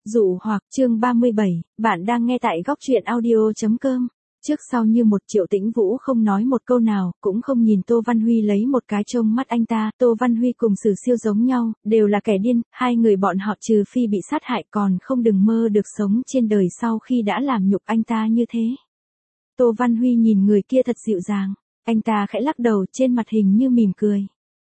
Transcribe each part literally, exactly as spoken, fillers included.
Dụ hoặc chương ba mươi bảy, bạn đang nghe tại góc truyện audio.com. Trước sau như một Triệu Tĩnh Vũ không nói một câu nào, cũng không nhìn Tô Văn Huy lấy một cái trông mắt anh ta. Tô Văn Huy cùng Sử Siêu giống nhau, đều là kẻ điên, hai người bọn họ trừ phi bị sát hại còn không đừng mơ được sống trên đời sau khi đã làm nhục anh ta như thế. Tô Văn Huy nhìn người kia thật dịu dàng, anh ta khẽ lắc đầu trên mặt hình như mỉm cười.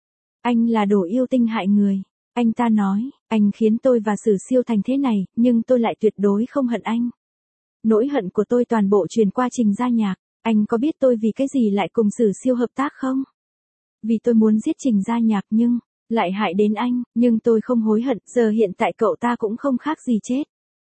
Anh là đồ yêu tinh hại người. Anh ta nói, anh khiến tôi và Sử Siêu thành thế này, nhưng tôi lại tuyệt đối không hận anh. Nỗi hận của tôi toàn bộ truyền qua Trình Gia Nhạc. Anh có biết tôi vì cái gì lại cùng Sử Siêu hợp tác không? Vì tôi muốn giết Trình Gia Nhạc nhưng, lại hại đến anh, nhưng tôi không hối hận, giờ hiện tại cậu ta cũng không khác gì chết.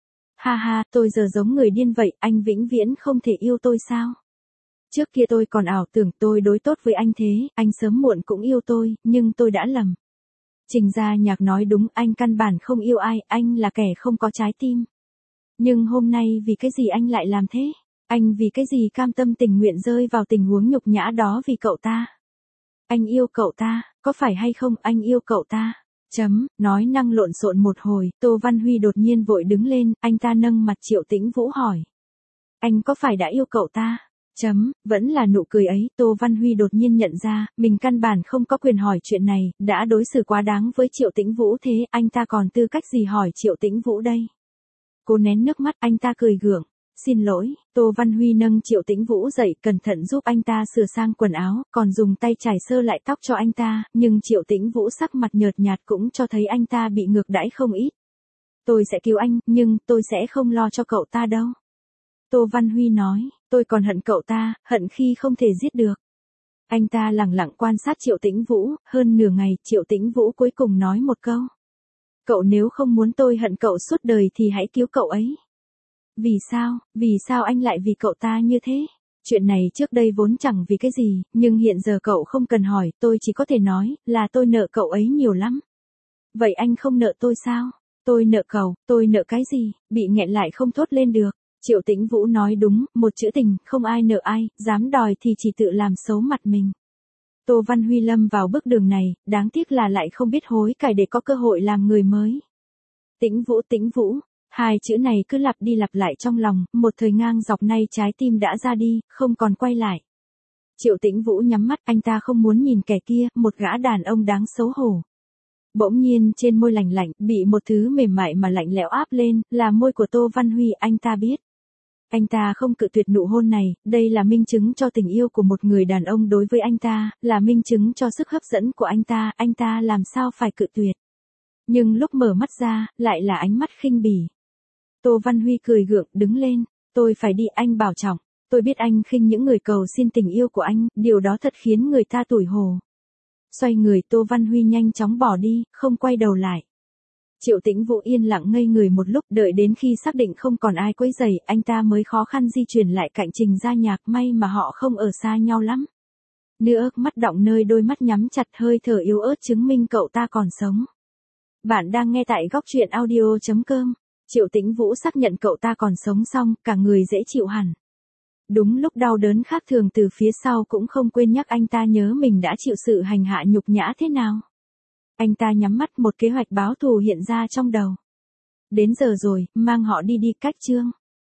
Ha ha, tôi giờ giống người điên vậy, anh vĩnh viễn không thể yêu tôi sao? Trước kia tôi còn ảo tưởng tôi đối tốt với anh thế, anh sớm muộn cũng yêu tôi, nhưng tôi đã lầm. Trình Gia Nhạc nói đúng, anh căn bản không yêu ai, anh là kẻ không có trái tim. Nhưng hôm nay vì cái gì anh lại làm thế? Anh vì cái gì cam tâm tình nguyện rơi vào tình huống nhục nhã đó vì cậu ta? Anh yêu cậu ta, có phải hay không anh yêu cậu ta? Chấm, nói năng lộn xộn một hồi, Tô Văn Huy đột nhiên vội đứng lên, anh ta nâng mặt Triệu Tĩnh Vũ hỏi. Anh có phải đã yêu cậu ta? Chấm, vẫn là nụ cười ấy, Tô Văn Huy đột nhiên nhận ra, mình căn bản không có quyền hỏi chuyện này, đã đối xử quá đáng với Triệu Tĩnh Vũ thế, anh ta còn tư cách gì hỏi Triệu Tĩnh Vũ đây? Cô nén nước mắt, anh ta cười gượng. Xin lỗi, Tô Văn Huy nâng Triệu Tĩnh Vũ dậy, cẩn thận giúp anh ta sửa sang quần áo, còn dùng tay chải sơ lại tóc cho anh ta, nhưng Triệu Tĩnh Vũ sắc mặt nhợt nhạt cũng cho thấy anh ta bị ngược đãi không ít. Tôi sẽ cứu anh, nhưng tôi sẽ không lo cho cậu ta đâu. Tô Văn Huy nói, tôi còn hận cậu ta, hận khi không thể giết được. Anh ta lặng lặng quan sát Triệu Tĩnh Vũ, hơn nửa ngày, Triệu Tĩnh Vũ cuối cùng nói một câu. Cậu nếu không muốn tôi hận cậu suốt đời thì hãy cứu cậu ấy. Vì sao, vì sao anh lại vì cậu ta như thế? Chuyện này trước đây vốn chẳng vì cái gì, nhưng hiện giờ cậu không cần hỏi, tôi chỉ có thể nói, là tôi nợ cậu ấy nhiều lắm. Vậy anh không nợ tôi sao? Tôi nợ cậu, tôi nợ cái gì, bị nghẹn lại không thốt lên được. Triệu Tĩnh Vũ nói đúng, một chữ tình, không ai nợ ai, dám đòi thì chỉ tự làm xấu mặt mình. Tô Văn Huy lâm vào bước đường này, đáng tiếc là lại không biết hối cải để có cơ hội làm người mới. Tĩnh Vũ, Tĩnh Vũ, hai chữ này cứ lặp đi lặp lại trong lòng, một thời ngang dọc nay trái tim đã ra đi, không còn quay lại. Triệu Tĩnh Vũ nhắm mắt, anh ta không muốn nhìn kẻ kia, một gã đàn ông đáng xấu hổ. Bỗng nhiên trên môi lạnh lạnh, bị một thứ mềm mại mà lạnh lẽo áp lên, là môi của Tô Văn Huy, anh ta biết. Anh ta không cự tuyệt nụ hôn này, đây là minh chứng cho tình yêu của một người đàn ông đối với anh ta, là minh chứng cho sức hấp dẫn của anh ta, anh ta làm sao phải cự tuyệt. Nhưng lúc mở mắt ra, lại là ánh mắt khinh bỉ. Tô Văn Huy cười gượng, đứng lên, tôi phải đi, anh bảo trọng, tôi biết anh khinh những người cầu xin tình yêu của anh, điều đó thật khiến người ta tủi hổ. Xoay người, Tô Văn Huy nhanh chóng bỏ đi, không quay đầu lại. Triệu Tĩnh Vũ yên lặng ngây người một lúc, đợi đến khi xác định không còn ai quấy rầy, anh ta mới khó khăn di chuyển lại cạnh Trình Gia Nhạc, may mà họ không ở xa nhau lắm. Nước mắt đọng nơi đôi mắt nhắm chặt, hơi thở yếu ớt chứng minh cậu ta còn sống. Bạn đang nghe tại góc truyện audio.com. Triệu Tĩnh Vũ xác nhận cậu ta còn sống xong, cả người dễ chịu hẳn. Đúng lúc đau đớn khác thường từ phía sau cũng không quên nhắc anh ta nhớ mình đã chịu sự hành hạ nhục nhã thế nào. Anh ta nhắm mắt, một kế hoạch báo thù hiện ra trong đầu. Đến giờ rồi, mang họ đi đi, cách chương.